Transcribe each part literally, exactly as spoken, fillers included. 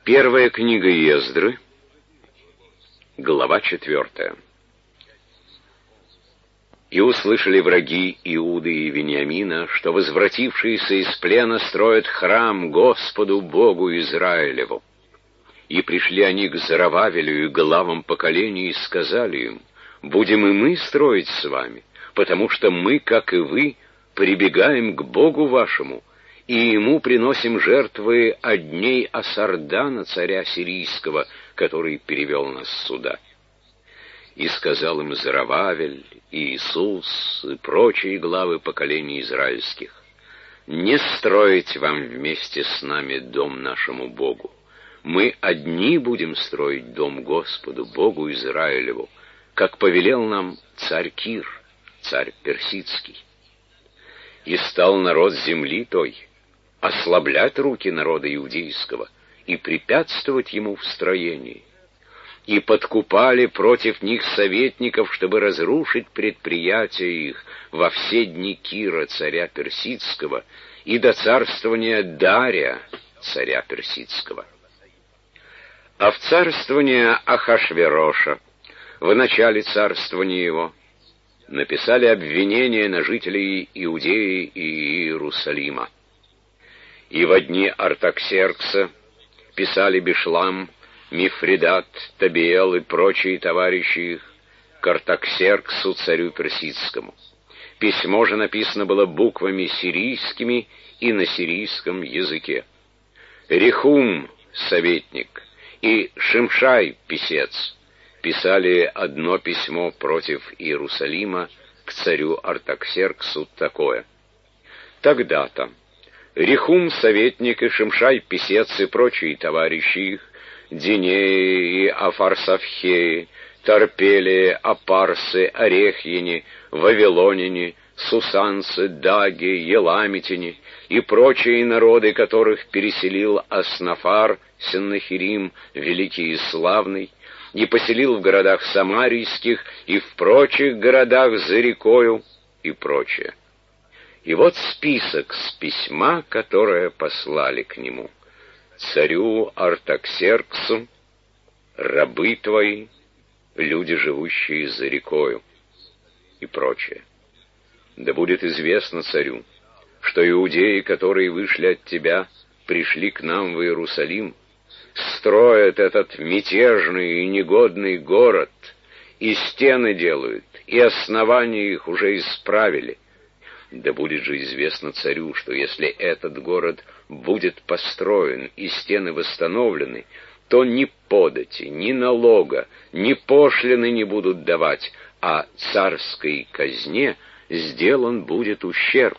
Первая книга Ездры, глава четвертая. И услышали враги Иуды и Вениамина, что возвратившиеся из плена строят храм Господу Богу Израилеву. И пришли они к Зоровавелю и главам поколений и сказали им: «Будем и мы строить с вами, потому что мы, как и вы, прибегаем к Богу вашему, и ему приносим жертвы от дней Асардана, царя сирийского, который перевел нас сюда». И сказал им Зоровавель, и Иисус, и прочие главы поколений израильских: «Не строить вам вместе с нами дом нашему Богу. Мы одни будем строить дом Господу, Богу Израилеву, как повелел нам царь Кир, царь персидский». И стал народ земли той ослаблять руки народа иудейского и препятствовать ему в строении. И подкупали против них советников, чтобы разрушить предприятия их во все дни Кира, царя персидского, и до царствования Дария, царя персидского. А в царствование Ахашвероша, в начале царствования его, написали обвинения на жителей Иудеи и Иерусалима. И во дни Артаксеркса писали Бишлам, Мифридат, Табиэл и прочие товарищи их к Артаксерксу, царю персидскому. Письмо же написано было буквами сирийскими и на сирийском языке. Рехум, советник, и Шимшай, писец, писали одно письмо против Иерусалима к царю Артаксерксу такое: «Тогда-то Рехум, советник, и Шимшай, писец, и прочие товарищи их, Динеи и Афарсавхеи, Тарпелии, Апарсы, Орехьяне, Вавилоняне, Сусанцы, Даги, Еламитяне и прочие народы, которых переселил Аснафар, Сеннахирим, великий и славный, и поселил в городах самарийских и в прочих городах за рекою и прочее». И вот список с письма, которое послали к нему: «Царю Артаксерксу, рабы твои, люди, живущие за рекою», и прочее. «Да будет известно царю, что иудеи, которые вышли от тебя, пришли к нам в Иерусалим, строят этот мятежный и негодный город, и стены делают, и основания их уже исправили. Да будет же известно царю, что если этот город будет построен и стены восстановлены, то ни подати, ни налога, ни пошлины не будут давать, а царской казне сделан будет ущерб.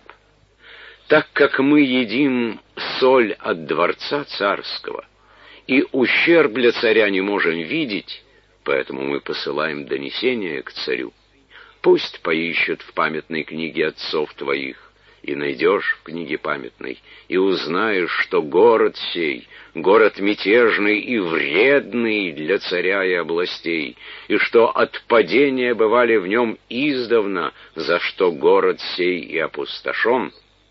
Так как мы едим соль от дворца царского, и ущерб для царя не можем видеть, поэтому мы посылаем донесение к царю. Пусть поищут в памятной книге отцов твоих, и найдешь в книге памятной, и узнаешь, что город сей, город мятежный и вредный для царя и областей, и что от падения бывали в нем издавна, за что город сей и опустошен.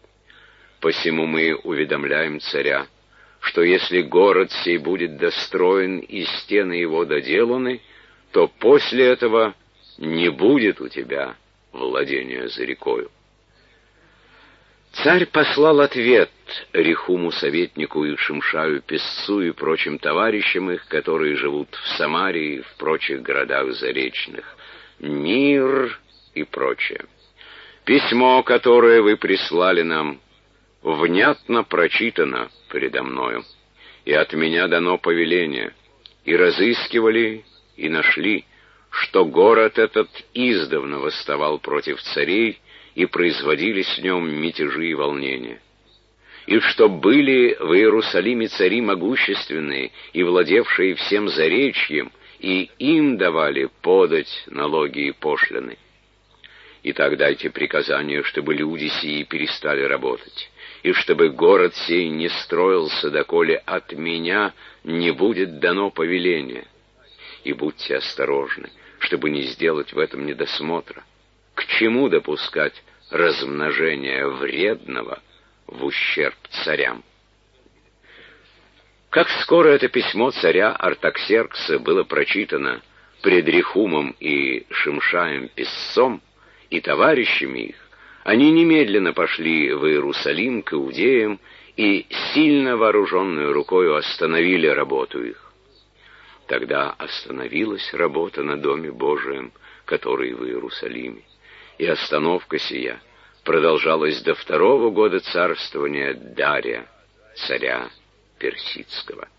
Посему мы уведомляем царя, что если город сей будет достроен и стены его доделаны, то после этого не будет у тебя владения за рекою». Царь послал ответ Рехуму, советнику, и Шимшаю, писцу, и прочим товарищам их, которые живут в Самарии и в прочих городах заречных, мир и прочее. «Письмо, которое вы прислали нам, внятно прочитано предо мною, и от меня дано повеление, и разыскивали, и нашли, что город этот издавна восставал против царей, и производились в нем мятежи и волнения, и что были в Иерусалиме цари могущественные и владевшие всем заречьем, и им давали подать налоги и пошлины. Итак, дайте приказание, чтобы люди сии перестали работать, и чтобы город сей не строился, доколе от меня не будет дано повеление. И будьте осторожны, чтобы не сделать в этом недосмотра. К чему допускать размножение вредного в ущерб царям?» Как скоро это письмо царя Артаксеркса было прочитано пред Рехумом и Шимшаем Песцом и товарищами их, они немедленно пошли в Иерусалим к иудеям и сильно вооруженную рукою остановили работу их. Тогда остановилась работа на Доме Божием, который в Иерусалиме, и остановка сия продолжалась до второго года царствования Дария, царя Персидского.